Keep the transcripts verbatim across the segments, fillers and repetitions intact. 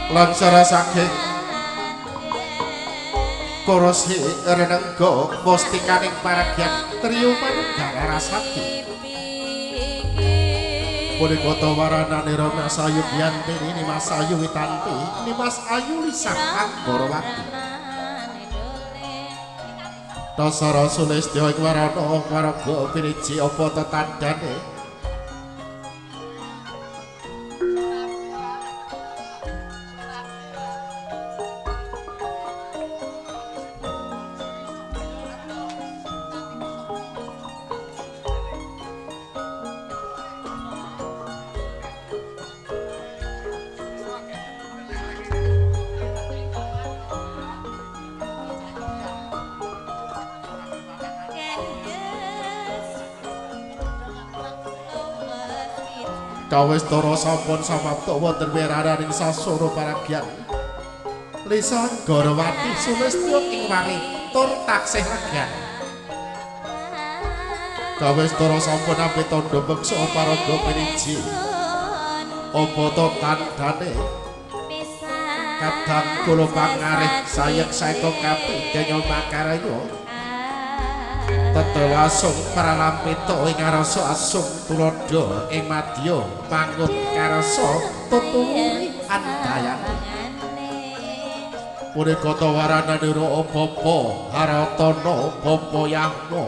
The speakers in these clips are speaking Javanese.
lan saking korosi renenggo mustikaning paragyan trio manunggal rasati punika tawaranane Mas Ayu Giyanti ini Mas Ayu Witanti ini Mas Ayu Lisa Anggorawati Dasara Sulistya ing warana paraga piniji apa tetandane kawis tara sampun samapta wonten wiraraning sasana paragyan Lisa Anggorawati Sulistya ing wari tur taksih regan kawis tara sampun nampi tandha beksa paraga piniji apa to tandane kadang kula pangarih sayek saeka kapidenya makaraya tetelasung pralampita ing arasa asung tuladha ing madya pangun karasa tuturi andayane punika tawaranane Ra Bapa Haratana Bapa Yahna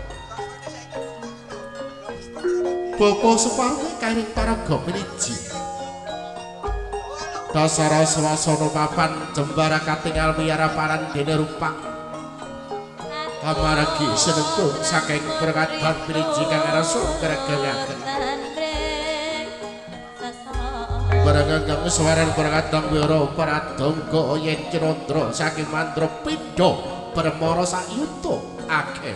Bapa Suparmi karing paraga piniji dasara swasana papan jembara katingal wiyara paran dene rupak amargi senenggung saking perkatan piniji kang rasa gregengaken barengan kang suwaran perkatan wira pradangga yen Cirandra saking mandra pindha permara sayuta akeh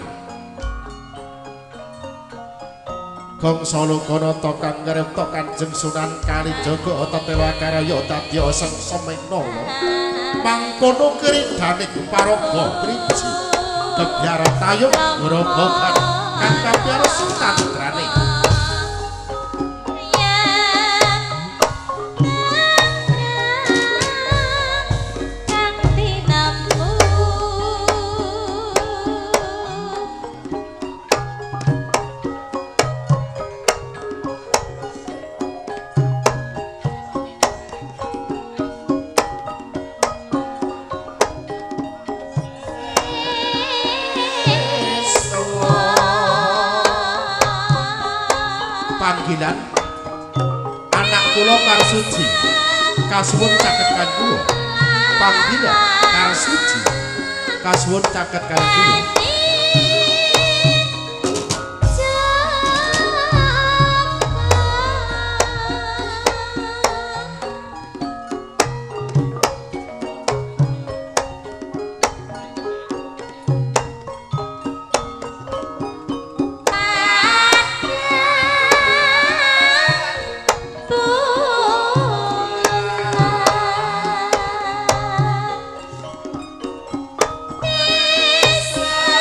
Gong Salokanata kang ngripta Kanjeng Sunan Kalijaga Tetewakaraya dadi aseng semena mangkono kridhaning paraga piniji kebiara tayung merobohkan kang kebiara sutandrane panggilan anak kula Karsuji kasuwun caket kan kula panggilan Karsuji kasuwun caket kan kula Yes.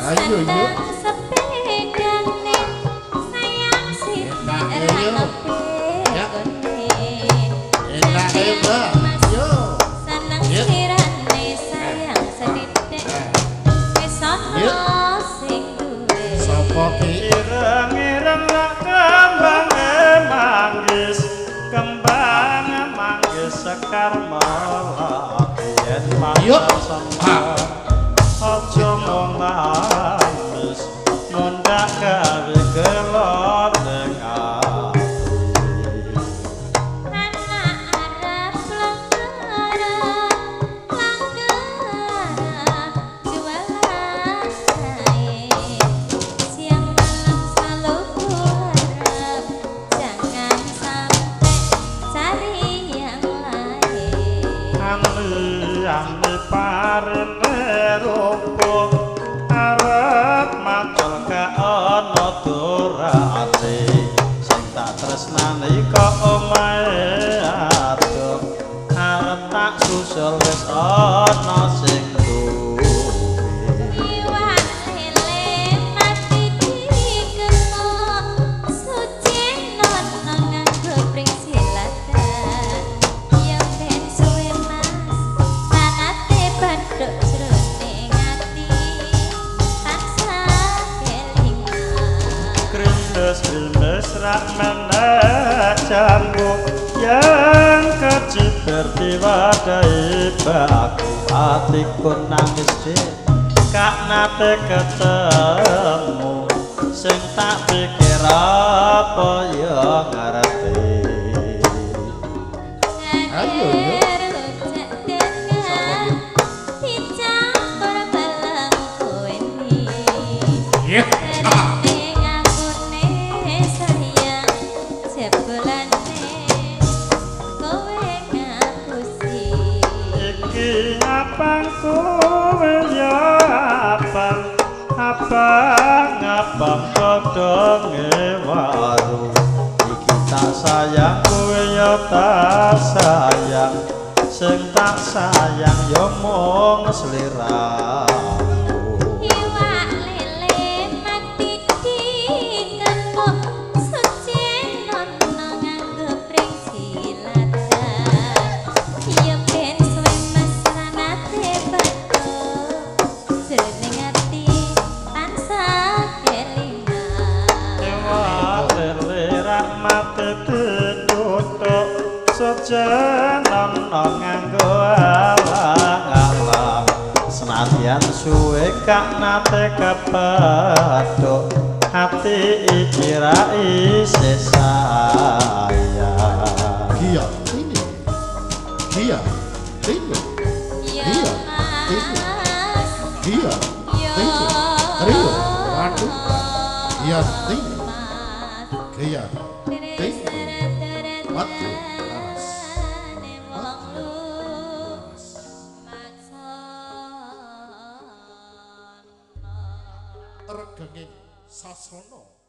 Ayo yuk. Sepedane sayang sih Ayo. Ya. Enak hebat. Yo. Seneng sirane sayang sedidik. Wis ana sing duwe. Sopo ki? Ireng-ireng lak kembang manggis, kembang manggis sekar malah yen mangan aja mung nangis mundak gawe gelor ning ati parene rumput arep macul ka ana durate sing tak tresnani kok omahe adoh arep tak susul wis ana sing duwe iwak lele mati dikeno suci nono nganggo pring silada yang ben suwe mas sanate baduk jroning ati tansah kelingan Kristus mesra menek jambu yang kecipir diwadahi baku hatiku nangis deh kak nate ketemu sing tak pikir apa ya ngerti Ayo yuk. Yeah. iki abang kowe ya abang abang abang kodonge waru iki tak sayang kowe ya tak sayang sing tak sayang ya mung sliramu Iwak lele mati dikeno suci nono nganggo pring silada ya ben suwe mesranate baduk jroning ati tansah kelingan Ewa lele rahmat ditutuk sejenon nganggo alang-alang senadyan suwe kak nate kepethuk hati iki ra isih sayang Kia ini. Kia ini. ya Iya, mas Kia ya ini. Rio. Waduh. Kia ini. mas Kia ini. Waduh. Laras. Regenging Sasono